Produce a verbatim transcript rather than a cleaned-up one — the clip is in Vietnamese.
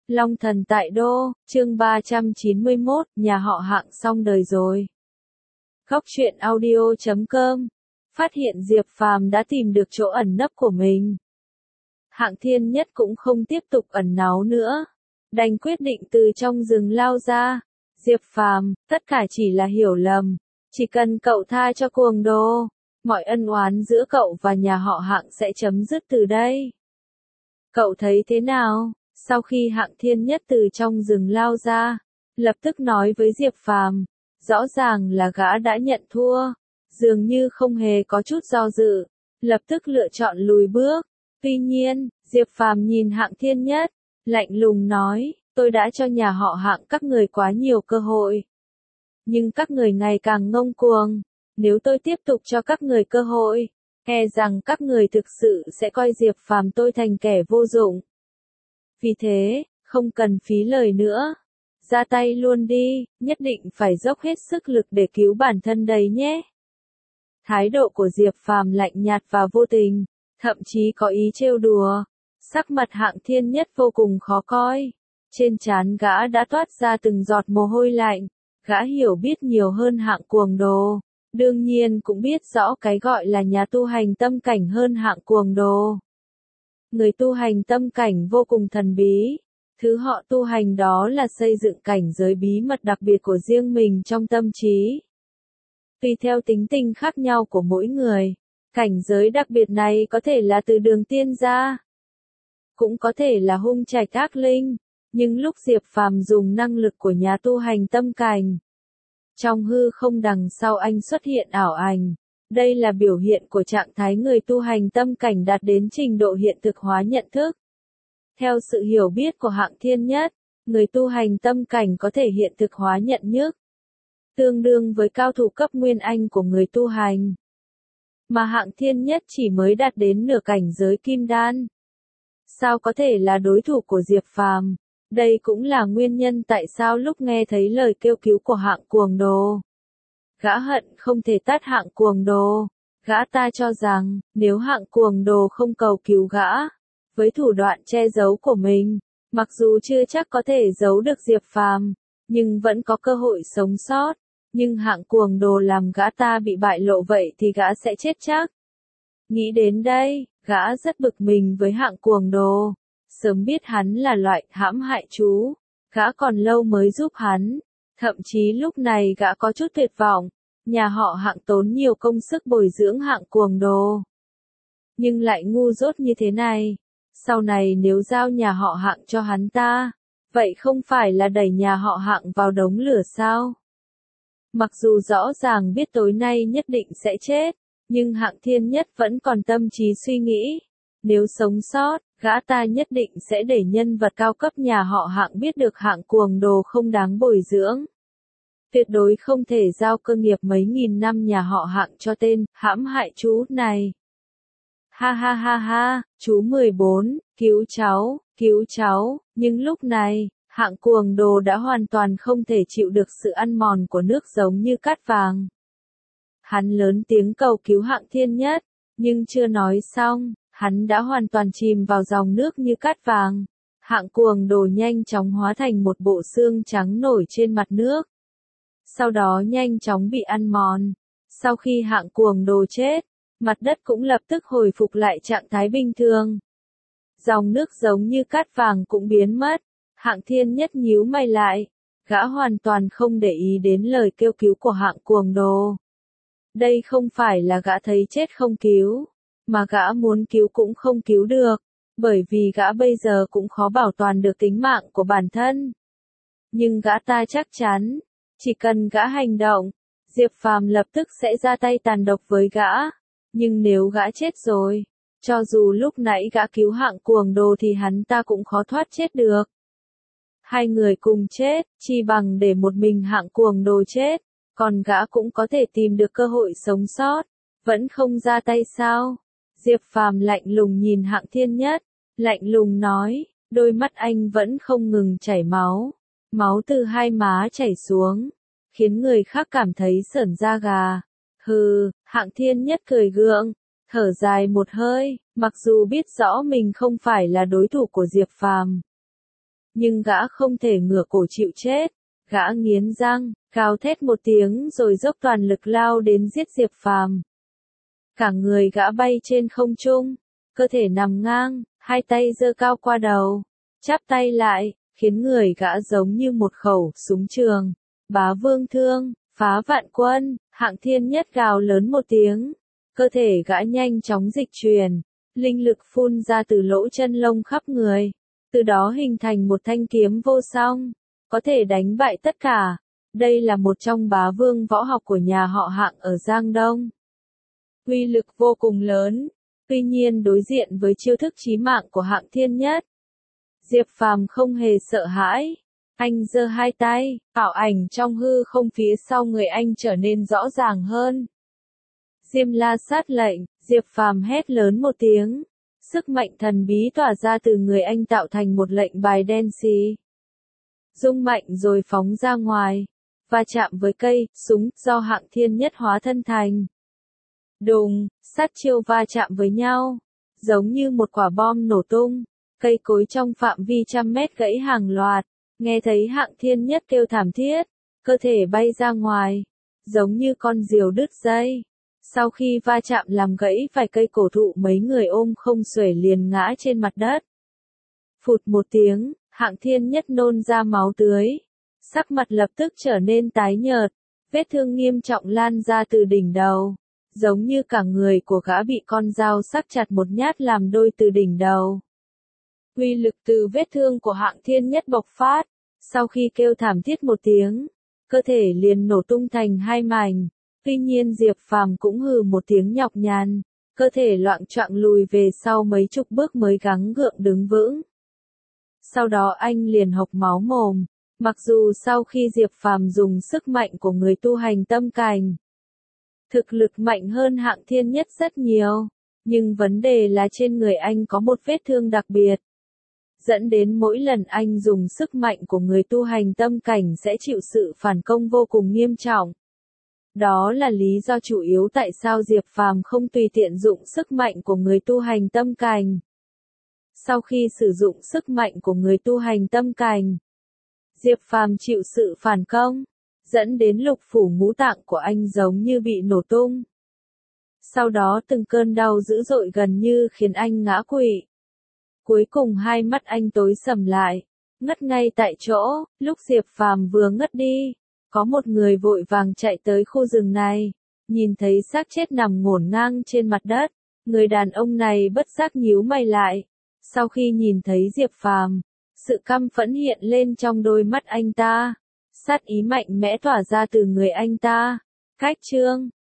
Long thần tại đô, chương ba trăm chín mươi mốt, nhà họ Hạng xong đời rồi. Góc truyện audio chấm com phát hiện Diệp Phàm đã tìm được chỗ ẩn nấp của mình. Hạng Thiên Nhất cũng không tiếp tục ẩn náu nữa, đành quyết định từ trong rừng lao ra. Diệp Phàm, tất cả chỉ là hiểu lầm, chỉ cần cậu tha cho Cuồng Đồ, mọi ân oán giữa cậu và nhà họ Hạng sẽ chấm dứt từ đây. Cậu thấy thế nào? Sau khi Hạng Thiên Nhất từ trong rừng lao ra, lập tức nói với Diệp Phàm, rõ ràng là gã đã nhận thua, dường như không hề có chút do dự, lập tức lựa chọn lùi bước. Tuy nhiên, Diệp Phàm nhìn Hạng Thiên Nhất, lạnh lùng nói, tôi đã cho nhà họ Hạng các người quá nhiều cơ hội. Nhưng các người ngày càng ngông cuồng, nếu tôi tiếp tục cho các người cơ hội, e rằng các người thực sự sẽ coi Diệp Phàm tôi thành kẻ vô dụng. Vì thế, không cần phí lời nữa. Ra tay luôn đi, nhất định phải dốc hết sức lực để cứu bản thân đấy nhé. Thái độ của Diệp Phàm lạnh nhạt và vô tình, thậm chí có ý trêu đùa. Sắc mặt Hạng Thiên Nhất vô cùng khó coi. Trên trán gã đã toát ra từng giọt mồ hôi lạnh. Gã hiểu biết nhiều hơn Hạng Cuồng Đồ. Đương nhiên cũng biết rõ cái gọi là nhà tu hành tâm cảnh hơn Hạng Cuồng Đồ. Người tu hành tâm cảnh vô cùng thần bí. Thứ họ tu hành đó là xây dựng cảnh giới bí mật đặc biệt của riêng mình trong tâm trí. Tùy theo tính tình khác nhau của mỗi người, cảnh giới đặc biệt này có thể là từ đường tiên gia, cũng có thể là hung trạch ác linh, nhưng lúc Diệp Phàm dùng năng lực của nhà tu hành tâm cảnh, trong hư không đằng sau anh xuất hiện ảo ảnh. Đây là biểu hiện của trạng thái người tu hành tâm cảnh đạt đến trình độ hiện thực hóa nhận thức. Theo sự hiểu biết của Hạng Thiên Nhất, người tu hành tâm cảnh có thể hiện thực hóa nhận thức, tương đương với cao thủ cấp Nguyên Anh của người tu hành. Mà Hạng Thiên Nhất chỉ mới đạt đến nửa cảnh giới kim đan. Sao có thể là đối thủ của Diệp Phàm? Đây cũng là nguyên nhân tại sao lúc nghe thấy lời kêu cứu của Hạng Cuồng Đồ, gã hận không thể tát Hạng Cuồng Đồ. Gã ta cho rằng, nếu Hạng Cuồng Đồ không cầu cứu gã, với thủ đoạn che giấu của mình, mặc dù chưa chắc có thể giấu được Diệp Phàm, nhưng vẫn có cơ hội sống sót. Nhưng Hạng Cuồng Đồ làm gã ta bị bại lộ vậy thì gã sẽ chết chắc. Nghĩ đến đây, gã rất bực mình với Hạng Cuồng Đồ. Sớm biết hắn là loại hãm hại chú, gã còn lâu mới giúp hắn. Thậm chí lúc này gã có chút tuyệt vọng. Nhà họ Hạng tốn nhiều công sức bồi dưỡng Hạng Cuồng Đồ, nhưng lại ngu dốt như thế này. Sau này nếu giao nhà họ Hạng cho hắn ta, vậy không phải là đẩy nhà họ Hạng vào đống lửa sao? Mặc dù rõ ràng biết tối nay nhất định sẽ chết, nhưng Hạng Thiên Nhất vẫn còn tâm trí suy nghĩ. Nếu sống sót, gã ta nhất định sẽ để nhân vật cao cấp nhà họ Hạng biết được Hạng Cuồng Đồ không đáng bồi dưỡng. Tuyệt đối không thể giao cơ nghiệp mấy nghìn năm nhà họ Hạng cho tên hãm hại chú này. Ha ha ha ha, chú mười bốn, cứu cháu, cứu cháu. Nhưng lúc này, Hạng Cuồng Đồ đã hoàn toàn không thể chịu được sự ăn mòn của nước giống như cát vàng. Hắn lớn tiếng cầu cứu Hạng Thiên Nhất, nhưng chưa nói xong, hắn đã hoàn toàn chìm vào dòng nước như cát vàng. Hạng Cuồng Đồ nhanh chóng hóa thành một bộ xương trắng nổi trên mặt nước. Sau đó nhanh chóng bị ăn mòn. Sau khi Hạng Cuồng Đồ chết, mặt đất cũng lập tức hồi phục lại trạng thái bình thường. Dòng nước giống như cát vàng cũng biến mất. Hạng Thiên Nhất nhíu mày lại. Gã hoàn toàn không để ý đến lời kêu cứu của Hạng Cuồng Đồ. Đây không phải là gã thấy chết không cứu, mà gã muốn cứu cũng không cứu được, bởi vì gã bây giờ cũng khó bảo toàn được tính mạng của bản thân. Nhưng gã ta chắc chắn, chỉ cần gã hành động, Diệp Phàm lập tức sẽ ra tay tàn độc với gã. Nhưng nếu gã chết rồi, cho dù lúc nãy gã cứu Hạng Cuồng Đồ thì hắn ta cũng khó thoát chết được. Hai người cùng chết, chi bằng để một mình Hạng Cuồng Đồ chết, còn gã cũng có thể tìm được cơ hội sống sót. Vẫn không ra tay sao? Diệp Phàm lạnh lùng nhìn Hạng Thiên Nhất, lạnh lùng nói, đôi mắt anh vẫn không ngừng chảy máu. Máu từ hai má chảy xuống, khiến người khác cảm thấy sởn da gà. Hừ, Hạng Thiên Nhất cười gượng, thở dài một hơi, mặc dù biết rõ mình không phải là đối thủ của Diệp Phàm. nhưng gã không thể ngửa cổ chịu chết. Gã nghiến răng, gào thét một tiếng rồi dốc toàn lực lao đến giết Diệp Phàm. Cả người gã bay trên không trung, cơ thể nằm ngang, hai tay giơ cao qua đầu, chắp tay lại, khiến người gã giống như một khẩu súng trường. Bá Vương Thương, phá vạn quân, Hạng Thiên Nhất gào lớn một tiếng, cơ thể gã nhanh chóng dịch chuyển, linh lực phun ra từ lỗ chân lông khắp người, từ đó hình thành một thanh kiếm vô song, có thể đánh bại tất cả. Đây là một trong bá vương võ học của nhà họ Hạng ở Giang Đông. Uy lực vô cùng lớn, tuy nhiên đối diện với chiêu thức chí mạng của Hạng Thiên Nhất, Diệp Phàm không hề sợ hãi. Anh giơ hai tay, ảo ảnh trong hư không phía sau người anh trở nên rõ ràng hơn. Diêm La sát lệnh, Diệp Phàm hét lớn một tiếng. Sức mạnh thần bí tỏa ra từ người anh tạo thành một lệnh bài đen xì. Rung mạnh rồi phóng ra ngoài, va chạm với cây, súng do Hạng Thiên Nhất hóa thân thành. Đùng, sát chiêu va chạm với nhau, giống như một quả bom nổ tung, cây cối trong phạm vi trăm mét gãy hàng loạt, nghe thấy Hạng Thiên Nhất kêu thảm thiết, cơ thể bay ra ngoài, giống như con diều đứt dây. Sau khi va chạm làm gãy vài cây cổ thụ mấy người ôm không xuể liền ngã trên mặt đất. Phụt một tiếng, Hạng Thiên Nhất nôn ra máu tưới, sắc mặt lập tức trở nên tái nhợt, vết thương nghiêm trọng lan ra từ đỉnh đầu, giống như cả người của gã bị con dao sắc chặt một nhát làm đôi từ đỉnh đầu. Uy lực từ vết thương của Hạng Thiên Nhất bộc phát, sau khi kêu thảm thiết một tiếng, cơ thể liền nổ tung thành hai mảnh. Tuy nhiên Diệp Phàm cũng hừ một tiếng nhọc nhằn, cơ thể loạng choạng lùi về sau mấy chục bước mới gắng gượng đứng vững. Sau đó anh liền hộc máu mồm, mặc dù sau khi Diệp Phàm dùng sức mạnh của người tu hành tâm cảnh, thực lực mạnh hơn Hạng Thiên Nhất rất nhiều, nhưng vấn đề là trên người anh có một vết thương đặc biệt, dẫn đến mỗi lần anh dùng sức mạnh của người tu hành tâm cảnh sẽ chịu sự phản công vô cùng nghiêm trọng. Đó là lý do chủ yếu tại sao Diệp Phàm không tùy tiện dụng sức mạnh của người tu hành tâm cảnh. Sau khi sử dụng sức mạnh của người tu hành tâm cảnh, Diệp Phàm chịu sự phản công, dẫn đến lục phủ ngũ tạng của anh giống như bị nổ tung. Sau đó từng cơn đau dữ dội gần như khiến anh ngã quỵ. Cuối cùng hai mắt anh tối sầm lại, ngất ngay tại chỗ. Lúc Diệp Phàm vừa ngất đi, có một người vội vàng chạy tới khu rừng này, nhìn thấy xác chết nằm ngổn ngang trên mặt đất, người đàn ông này bất giác nhíu mày lại. Sau khi nhìn thấy Diệp Phàm, sự căm phẫn hiện lên trong đôi mắt anh ta, sát ý mạnh mẽ tỏa ra từ người anh ta. Cách chương